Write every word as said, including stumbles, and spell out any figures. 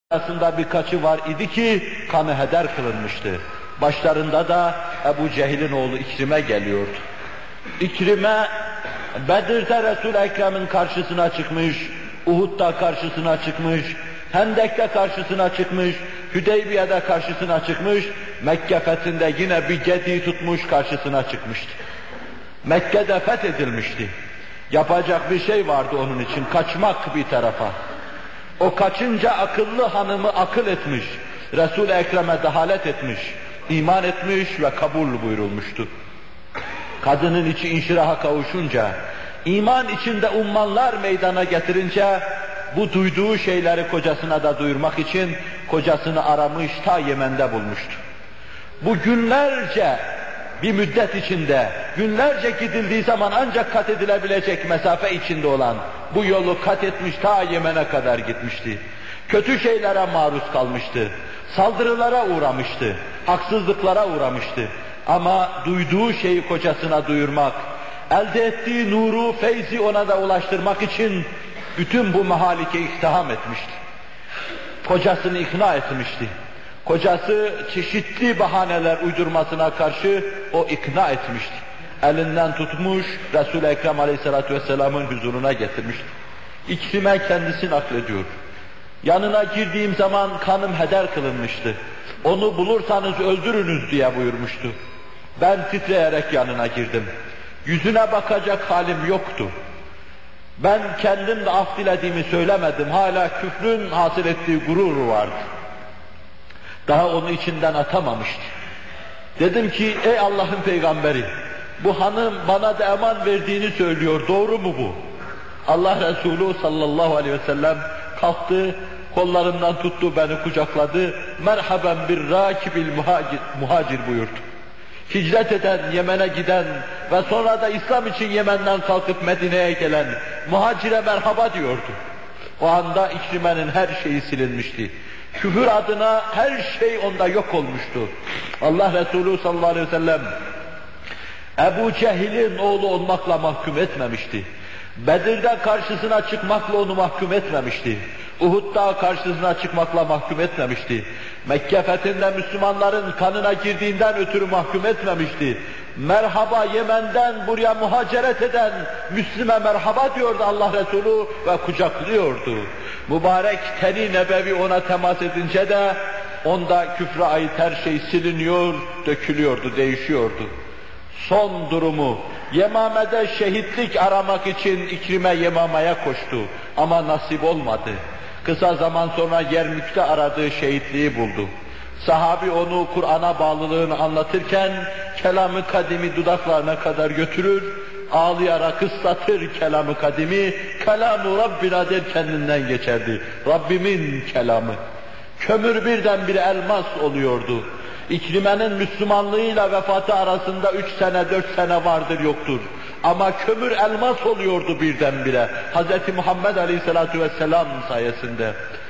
arasında birkaçı var idi ki kanı heder kılınmıştı. Başlarında da Ebu Cehil'in oğlu İkrim'e geliyordu. İkrim'e Bedir'de Resul-i Ekrem'in karşısına çıkmış, Uhud'da karşısına çıkmış, Hendek'te karşısına çıkmış, Hüdeybiye'de karşısına çıkmış, Mekke fethinde yine bir gediği tutmuş karşısına çıkmıştı. Mekke'de fethedilmişti. Yapacak bir şey vardı onun için, kaçmak bir tarafa. O kaçınca akıllı hanımı akıl etmiş, Resul-i Ekrem'e dehalet etmiş, iman etmiş ve kabul buyurulmuştu. Kadının içi inşiraha kavuşunca, iman içinde ummanlar meydana getirince, bu duyduğu şeyleri kocasına da duyurmak için kocasını aramış, ta Yemen'de bulmuştu. Bu günlerce bir müddet içinde, günlerce gidildiği zaman ancak kat edilebilecek mesafe içinde olan bu yolu kat etmiş, ta Yemen'e kadar gitmişti. Kötü şeylere maruz kalmıştı, saldırılara uğramıştı, haksızlıklara uğramıştı. Ama duyduğu şeyi kocasına duyurmak, elde ettiği nuru, feyzi ona da ulaştırmak için bütün bu mahalike iktiham etmişti. Kocasını ikna etmişti. Kocası çeşitli bahaneler uydurmasına karşı o ikna etmişti. Elinden tutmuş, Resul-i Ekrem Aleyhisselatü Vesselam'ın huzuruna getirmişti. İkrim'e kendisi naklediyor. Yanına girdiğim zaman kanım heder kılınmıştı. Onu bulursanız öldürünüz diye buyurmuştu. Ben titreyerek yanına girdim. Yüzüne bakacak halim yoktu. Ben kendim de af dilediğimi söylemedim. Hala küfrün hasıl ettiği gururu vardı. Daha onu içinden atamamıştı. Dedim ki, ey Allah'ın peygamberi, bu hanım bana da eman verdiğini söylüyor, doğru mu bu? Allah Resulü sallallahu aleyhi ve sellem kalktı, kollarımdan tuttu, beni kucakladı, merhaben bir rakibil muhacir, muhacir buyurdu. Hicret eden, Yemen'e giden ve sonra da İslam için Yemen'den kalkıp Medine'ye gelen muhacire merhaba diyordu. O anda İkrime'nin her şeyi silinmişti. Küfür adına her şey onda yok olmuştu. Allah Resulü sallallahu aleyhi ve sellem Ebu Cehil'in oğlu olmakla mahkum etmemişti. Bedir'de karşısına çıkmakla onu mahkum etmemişti. Uhud'da karşısına çıkmakla mahkum etmemişti. Mekke fethinde Müslümanların kanına girdiğinden ötürü mahkum etmemişti. Merhaba Yemen'den buraya muhaceret eden Müslüme merhaba diyordu Allah Resulü ve kucaklıyordu. Mübarek teni nebevi ona temas edince de onda küfre ait her şey siliniyor, dökülüyordu, değişiyordu. Son durumu, Yemame'de şehitlik aramak için İkrim'e Yemame'ye koştu ama nasip olmadı. Kısa zaman sonra Yermük'te aradığı şehitliği buldu. Sahabi onu Kur'an'a bağlılığını anlatırken kelamı kadimi dudaklarına kadar götürür, ağlayarak ıslatır kelamı kadimi, kelam-ı Rabbina der kendinden geçerdi. Rabbimin kelamı. Kömür birdenbire elmas oluyordu. İkrime'nin Müslümanlığıyla vefatı arasında üç sene, dört sene vardır yoktur. Ama kömür elmas oluyordu birdenbire. Hz. Muhammed Aleyhisselatü Vesselam sayesinde.